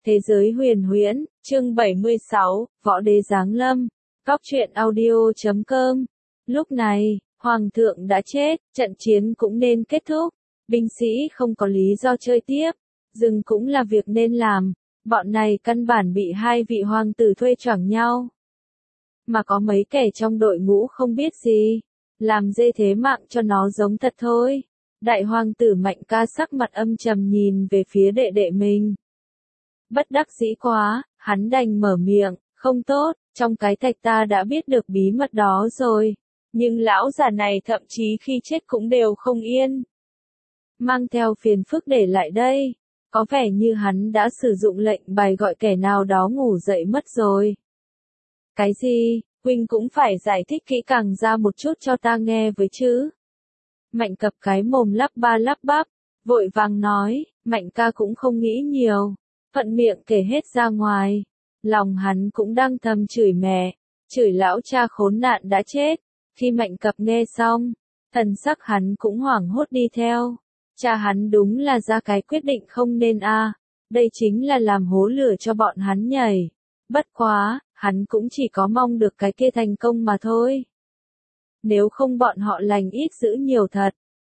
Thế giới huyền huyễn, chương 76, Võ đế giáng lâm. Cóc truyện audio.com. Lúc này, Hoàng thượng đã chết, trận chiến cũng nên kết thúc. Binh sĩ không có lý do chơi tiếp. Dừng cũng là việc nên làm. Bọn này căn bản bị hai vị hoàng tử thuê choảng nhau. Mà có mấy kẻ trong đội ngũ không biết gì. Làm dê thế mạng cho nó giống thật thôi. Đại hoàng tử Mạnh Ca sắc mặt âm trầm nhìn về phía đệ đệ mình. Bất đắc dĩ quá, hắn đành mở miệng, không tốt, trong cái thạch ta đã biết được bí mật đó rồi. Nhưng lão già này thậm chí khi chết cũng đều không yên. Mang theo phiền phức để lại đây. Có vẻ như hắn đã sử dụng lệnh bài gọi kẻ nào đó ngủ dậy mất rồi. Cái gì, huynh cũng phải giải thích kỹ càng ra một chút cho ta nghe với chứ. Mạnh Cập cái mồm lắp ba lắp bắp, vội vàng nói, Mạnh Ca cũng không nghĩ nhiều. Thuận miệng kể hết ra ngoài. Lòng hắn cũng đang thầm chửi mẹ, chửi lão cha khốn nạn đã chết. Khi Mạnh Cập nghe xong, thần sắc hắn cũng hoảng hốt đi theo. Cha hắn đúng là ra cái quyết định không nên đây chính là làm hố lửa cho bọn hắn nhảy. Bất quá, hắn cũng chỉ có mong được cái kia thành công mà thôi. Nếu không bọn họ lành ít dữ nhiều thật.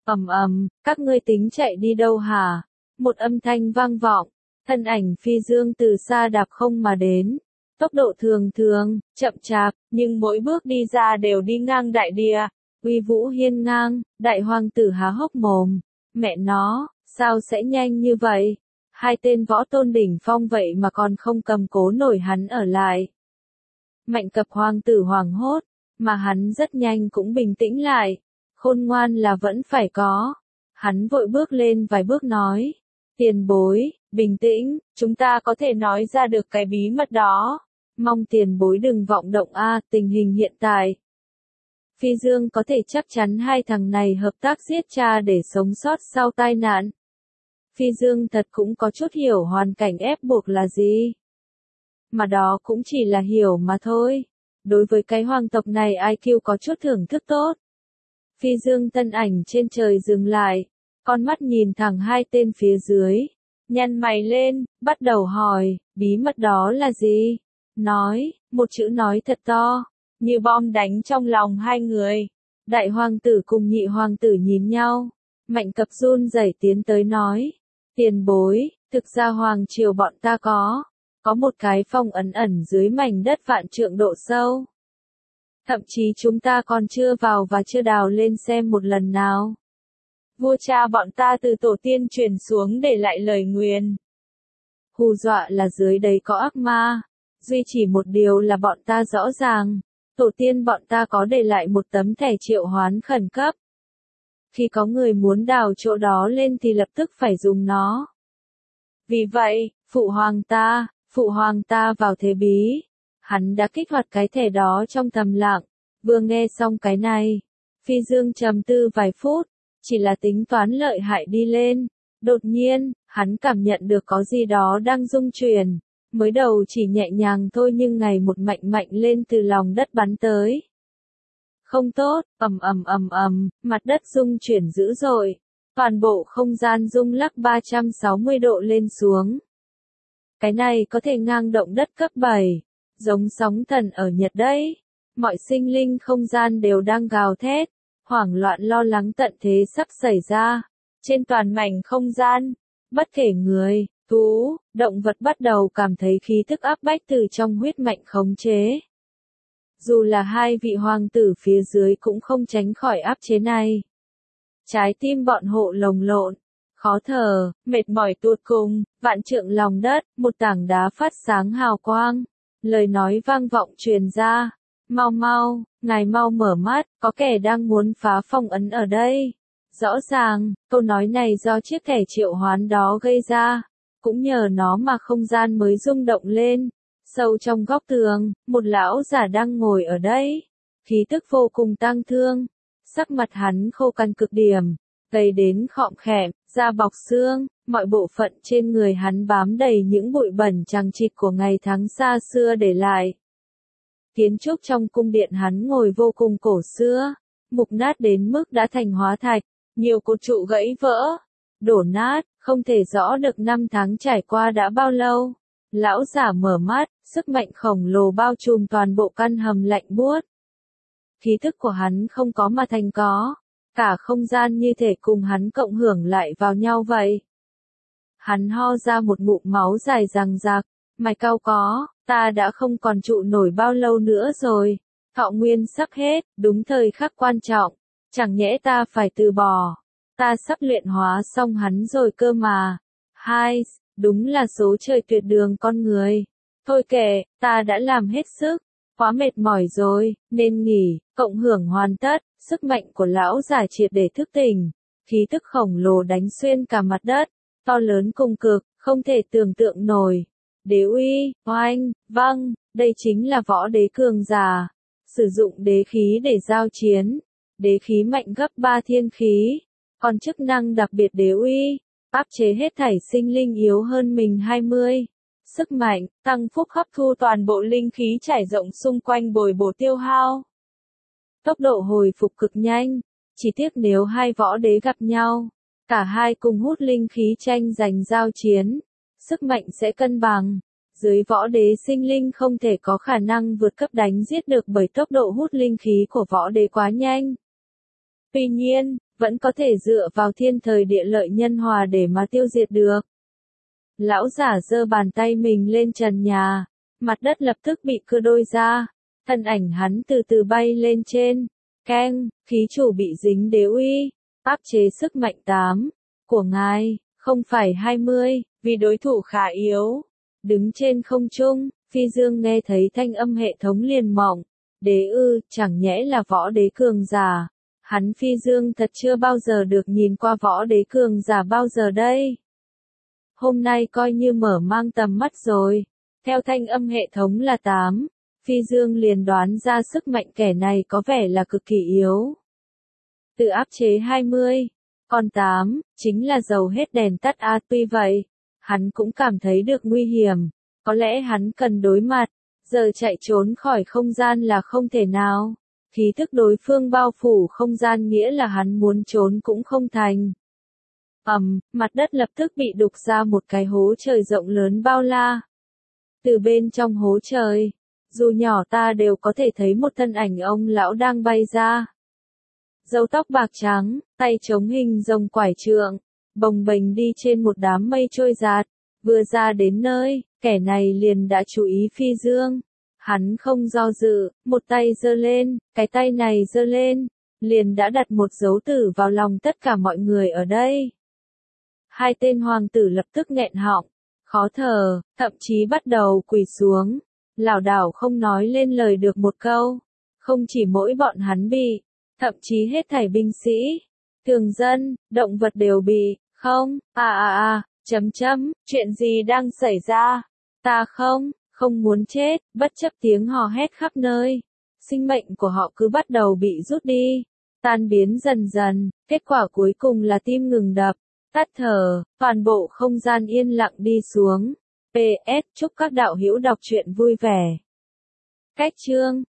Các ngươi tính chạy đi đâu hả? Một âm thanh vang vọng. Thân ảnh Phi Dương từ xa đạp không mà đến. Tốc độ thường thường, chậm chạp, nhưng mỗi bước đi ra đều đi ngang đại địa. Uy vũ hiên ngang, đại hoàng tử há hốc mồm. Mẹ nó, sao sẽ nhanh như vậy? Hai tên võ tôn đỉnh phong vậy mà còn không cầm cố nổi hắn ở lại. Mạnh Cập hoàng tử hoảng hốt, mà hắn rất nhanh cũng bình tĩnh lại. Khôn ngoan là vẫn phải có. Hắn vội bước lên vài bước nói. Tiền bối, bình tĩnh, chúng ta có thể nói ra được cái bí mật đó. Mong tiền bối đừng vọng động tình hình hiện tại. Phi Dương có thể chắc chắn hai thằng này hợp tác giết cha để sống sót sau tai nạn. Phi Dương thật cũng có chút hiểu hoàn cảnh ép buộc là gì. Mà đó cũng chỉ là hiểu mà thôi. Đối với cái hoàng tộc này IQ có chút thưởng thức tốt. Phi Dương thân ảnh trên trời dừng lại. Con mắt nhìn thẳng hai tên phía dưới. Nhăn mày lên, bắt đầu hỏi, bí mật đó là gì? Nói, một chữ nói thật to, như bom đánh trong lòng hai người. Đại hoàng tử cùng nhị hoàng tử nhìn nhau. Mạnh Cập run rẩy tiến tới nói. Tiền bối, thực ra hoàng triều bọn ta có một cái phong ấn ẩn dưới mảnh đất vạn trượng độ sâu. Thậm chí chúng ta còn chưa vào và chưa đào lên xem một lần nào. Vua cha bọn ta từ tổ tiên truyền xuống để lại lời nguyền. Hù dọa là dưới đấy có ác ma. Duy chỉ một điều là bọn ta rõ ràng. Tổ tiên bọn ta có để lại một tấm thẻ triệu hoán khẩn cấp. Khi có người muốn đào chỗ đó lên thì lập tức phải dùng nó. Vì vậy, phụ hoàng ta vào thế bí. Hắn đã kích hoạt cái thẻ đó trong thầm lặng. Vừa nghe xong cái này, Phi Dương trầm tư vài phút. Chỉ là tính toán lợi hại đi lên. Đột nhiên, hắn cảm nhận được có gì đó đang rung chuyển. Mới đầu chỉ nhẹ nhàng thôi nhưng ngày một mạnh mạnh lên từ lòng đất bắn tới. Không tốt, mặt đất rung chuyển dữ dội. Toàn bộ không gian rung lắc 360 độ lên xuống. Cái này có thể ngang động đất cấp 7. Giống sóng thần ở Nhật đấy. Mọi sinh linh không gian đều đang gào thét. Hoảng loạn lo lắng tận thế sắp xảy ra. Trên toàn mảnh không gian, bất kể người, thú, động vật bắt đầu cảm thấy khí thức áp bách từ trong huyết mạch khống chế. Dù là hai vị hoàng tử phía dưới cũng không tránh khỏi áp chế này. Trái tim bọn hộ lồng lộn, khó thở, mệt mỏi tột cùng, vạn trượng lòng đất, một tảng đá phát sáng hào quang. Lời nói vang vọng truyền ra. Mau, ngài mau mở mắt, có kẻ đang muốn phá phong ấn ở đây. Rõ ràng, câu nói này do chiếc thẻ triệu hoán đó gây ra. Cũng nhờ nó mà không gian mới rung động lên. Sâu trong góc tường, một lão giả đang ngồi ở đây. Khí tức vô cùng tang thương. Sắc mặt hắn khô cằn cực điểm. Gầy đến khọm khẹm, da bọc xương. Mọi bộ phận trên người hắn bám đầy những bụi bẩn chằng chịt của ngày tháng xa xưa để lại. Kiến trúc trong cung điện hắn ngồi vô cùng cổ xưa, mục nát đến mức đã thành hóa thạch, nhiều cột trụ gãy vỡ, đổ nát, không thể rõ được năm tháng trải qua đã bao lâu. Lão giả mở mắt, sức mạnh khổng lồ bao trùm toàn bộ căn hầm lạnh buốt. Khí thức của hắn không có mà thành có, cả không gian như thể cùng hắn cộng hưởng lại vào nhau vậy. Hắn ho ra một ngụm máu dài rằng rạc, mày cau có, ta đã không còn trụ nổi bao lâu nữa rồi, thọ nguyên sắp hết, đúng thời khắc quan trọng, chẳng nhẽ ta phải từ bỏ, ta sắp luyện hóa xong hắn rồi cơ mà. Hai, đúng là số trời tuyệt đường con người. Thôi kệ, ta đã làm hết sức, quá mệt mỏi rồi, nên nghỉ, cộng hưởng hoàn tất, sức mạnh của lão giả triệt để thức tỉnh, khí tức khổng lồ đánh xuyên cả mặt đất, to lớn cùng cực, không thể tưởng tượng nổi. Đế uy, oanh, vâng, đây chính là võ đế cường giả, sử dụng đế khí để giao chiến, đế khí mạnh gấp 3 thiên khí, còn chức năng đặc biệt đế uy, áp chế hết thảy sinh linh yếu hơn mình 20. Sức mạnh, tăng phúc hấp thu toàn bộ linh khí trải rộng xung quanh bồi bổ tiêu hao. Tốc độ hồi phục cực nhanh, chỉ tiếc nếu hai võ đế gặp nhau, cả hai cùng hút linh khí tranh giành giao chiến, sức mạnh sẽ cân bằng. Dưới võ đế sinh linh không thể có khả năng vượt cấp đánh giết được bởi tốc độ hút linh khí của võ đế quá nhanh. Tuy nhiên, vẫn có thể dựa vào thiên thời địa lợi nhân hòa để mà tiêu diệt được. Lão giả giơ bàn tay mình lên trần nhà, mặt đất lập tức bị cưa đôi ra, thân ảnh hắn từ từ bay lên trên, keng, khí chủ bị dính đế uy, áp chế sức mạnh 8 của ngài, không phải 20, vì đối thủ khá yếu. Đứng trên không trung, Phi Dương nghe thấy thanh âm hệ thống liền mộng, đế ư, chẳng nhẽ là võ đế cường giả. Hắn Phi Dương thật chưa bao giờ được nhìn qua võ đế cường giả bao giờ đây. Hôm nay coi như mở mang tầm mắt rồi. Theo thanh âm hệ thống là 8, Phi Dương liền đoán ra sức mạnh kẻ này có vẻ là cực kỳ yếu. Từ áp chế 20, còn 8, chính là dầu hết đèn tắt a. Tuy vậy, hắn cũng cảm thấy được nguy hiểm, có lẽ hắn cần đối mặt, giờ chạy trốn khỏi không gian là không thể nào. Khí thức đối phương bao phủ không gian nghĩa là hắn muốn trốn cũng không thành. Mặt đất lập tức bị đục ra một cái hố trời rộng lớn bao la. Từ bên trong hố trời, dù nhỏ ta đều có thể thấy một thân ảnh ông lão đang bay ra. Râu tóc bạc trắng, tay chống hình rồng quải trượng, bồng bềnh đi trên một đám mây trôi giạt, vừa ra đến nơi, kẻ này liền đã chú ý Phi Dương. Hắn không do dự, một tay giơ lên, cái tay này giơ lên, liền đã đặt một dấu tử vào lòng tất cả mọi người ở đây. Hai tên hoàng tử lập tức nghẹn họng, khó thở, thậm chí bắt đầu quỳ xuống, lảo đảo không nói lên lời được một câu. Không chỉ mỗi bọn hắn bị, thậm chí hết thảy binh sĩ, thường dân, động vật đều bị, không, chuyện gì đang xảy ra? Ta không muốn chết, bất chấp tiếng hò hét khắp nơi. Sinh mệnh của họ cứ bắt đầu bị rút đi, tan biến dần dần, kết quả cuối cùng là tim ngừng đập, tắt thở, toàn bộ không gian yên lặng đi xuống. PS, chúc các đạo hữu đọc truyện vui vẻ. Cách chương